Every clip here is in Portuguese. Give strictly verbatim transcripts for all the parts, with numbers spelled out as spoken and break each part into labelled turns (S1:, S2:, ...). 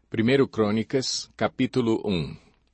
S1: Primeiro Crônicas, capítulo um.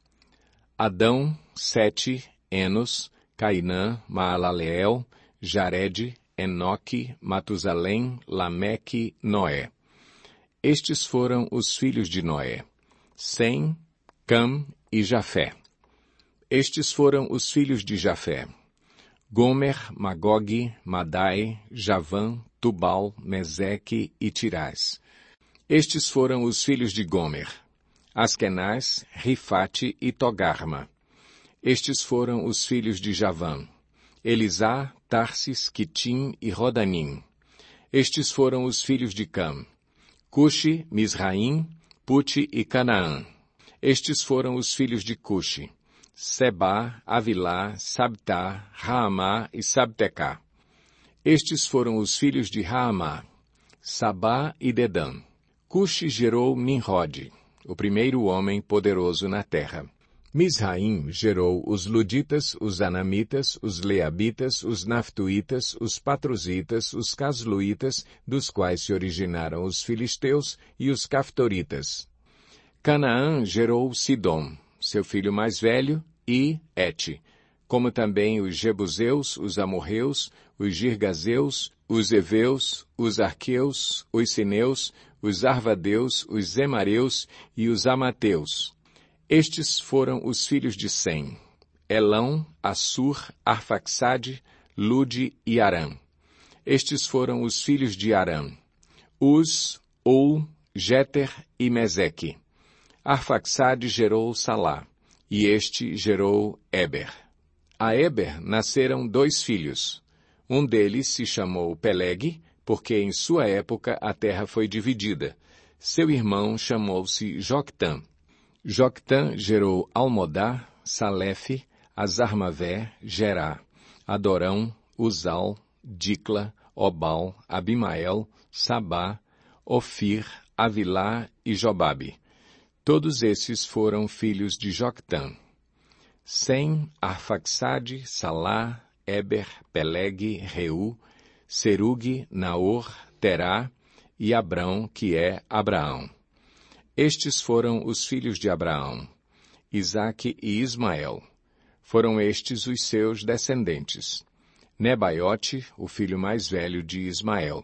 S1: Adão, Sete, Enos, Cainã, Maalaleel, Jared, Enoque, Matusalém, Lameque, Noé. Estes foram os filhos de Noé: Sem, Cam e Jafé. Estes foram os filhos de Jafé: Gomer, Magogue, Madai, Javã, Tubal, Meseque e Tirás. Estes foram os filhos de Gomer: Askenaz, Rifate e Togarma. Estes foram os filhos de Javã: Elisá, Tarsis, Quitim e Rodanim. Estes foram os filhos de Cam: Cuxi, Misraim, Puti e Canaã. Estes foram os filhos de Cuxi: Sebá, Avilá, Sabtá, Raamá e Sabtecá. Estes foram os filhos de Raamá: Sabá e Dedã. Cuxi gerou Nimrod, o primeiro homem poderoso na terra. Misraim gerou os luditas, os anamitas, os leabitas, os naftuítas, os patruzitas, os casluítas, dos quais se originaram os filisteus, e os caftoritas. Canaã gerou Sidom, seu filho mais velho, e Et, como também os jebuseus, os amorreus, os girgazeus, os heveus, os arqueus, os sineus, os arvadeus, os zemareus e os amateus. Estes foram os filhos de Sem: Elão, Assur, Arfaxade, Lude e Arã. Estes foram os filhos de Arã: Uz, Ou, Jéter e Meseque. Arfaxade gerou Salá, e este gerou Eber. A Eber nasceram dois filhos. Um deles se chamou Peleg, porque em sua época a terra foi dividida. Seu irmão chamou-se Joctã. Joctã gerou Almodá, Salefe, Azarmavé, Gerá, Adorão, Uzal, Dicla, Obal, Abimael, Sabá, Ofir, Avilá e Jobabe. Todos esses foram filhos de Joctã. Sem, Arfaxade, Salá, Eber, Peleg, Reu, Serugue, Naor, Terá e Abrão, que é Abraão. Estes foram os filhos de Abraão: Isaque e Ismael. Foram estes os seus descendentes: Nebaiote, o filho mais velho de Ismael;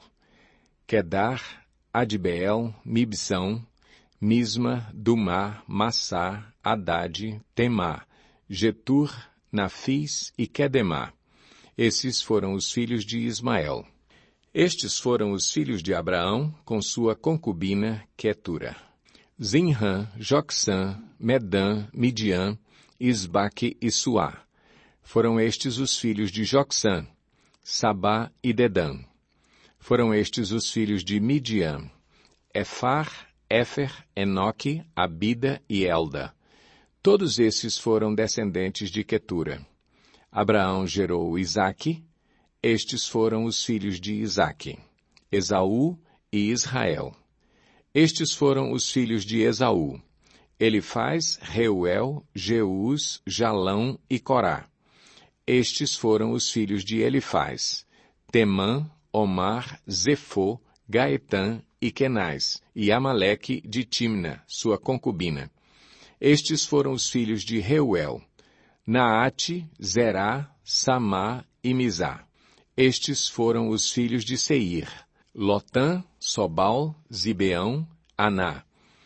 S1: Quedar, Adbeel, Mibsão, Misma, Dumá, Massá, Hadade, Temá, Getur, Nafis e Quedemá. Esses foram os filhos de Ismael. Estes foram os filhos de Abraão com sua concubina Quetura: Zinrã, Jocsã, Medã, Midian, Isbaque e Suá. Foram estes os filhos de Jocsã: Sabá e Dedã. Foram estes os filhos de Midian: Efar, Éfer, Enoque, Abida e Elda. Todos esses foram descendentes de Quetura. Abraão gerou Isaque. Estes foram os filhos de Isaque: Esaú e Israel. Estes foram os filhos de Esaú: Elifaz, Reuel, Jeús, Jalão e Corá. Estes foram os filhos de Elifaz: Temã, Omar, Zefô, Gaetã e Kenaz, e Amaleque de Timna, sua concubina. Estes foram os filhos de Reuel: Naate, Zerá, Samá e Mizá. Estes foram os filhos de Seir: Lotã, Sobal, Zibeão, Aná,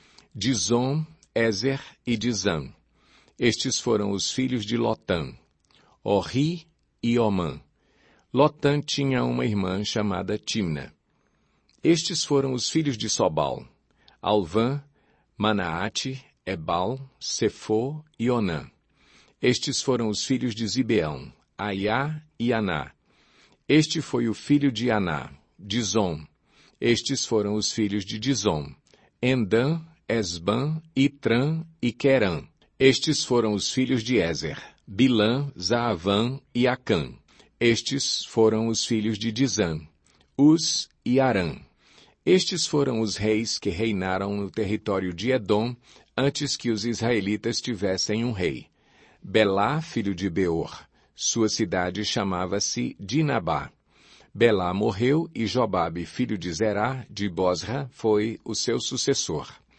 S1: Dizom, Ezer e Dizã. Estes foram os filhos de Lotã: Orri e Omã. Lotã tinha uma irmã chamada Timna. Estes foram os filhos de Sobal: Alvã, Manaate, Ebal, Sefô e Onã. Estes foram os filhos de Zibeão: Aiá e Aná. Este foi o filho de Aná, Dizom. Estes foram os filhos de Dizom: Endã, Esbã, Itrã e Querã. Estes foram os filhos de Ezer: Bilã, Zaavã e Acã. Estes foram os filhos de Dizã: Uz e Arã. Estes foram os reis que reinaram no território de Edom antes que os israelitas tivessem um rei. Belá, filho de Beor. Sua cidade chamava-se Dinabá. Belá morreu e Jobabe, filho de Zerá, de Bosra, foi o seu sucessor.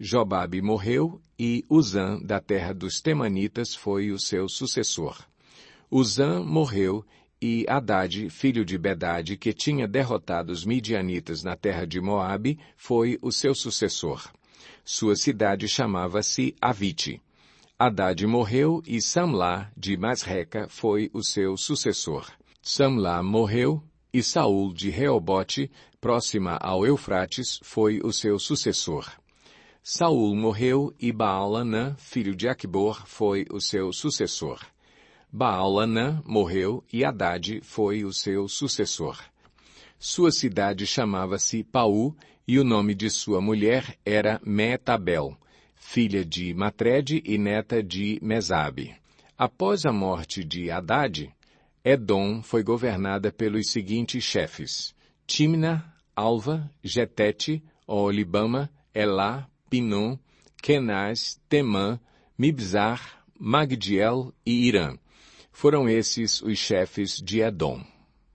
S1: Jobabe morreu, e Uzã, da terra dos Temanitas, foi o seu sucessor. Uzã morreu, e Hadade, filho de Bedade, que tinha derrotado os midianitas na terra de Moabe, foi o seu sucessor. Sua cidade chamava-se Avite. Hadade morreu, e Samlá, de Masreca, foi o seu sucessor. Samlá morreu, e Saul, de Reobote, próxima ao Eufrates, foi o seu sucessor. Saul morreu, e Baal-Hanã, filho de Aquibor, foi o seu sucessor. Baal-Hanã morreu, e Hadade foi o seu sucessor. Sua cidade chamava-se Paú, e o nome de sua mulher era Meetabel, filha de Matrede e neta de Mesabe. Após a morte de Hadade, Edom foi governada pelos seguintes chefes: Timna, Alva, Getete, Oolibama, Elá, Pinom, Kenaz, Temã, Mibzar, Magdiel e Irã. Foram esses os chefes de Edom.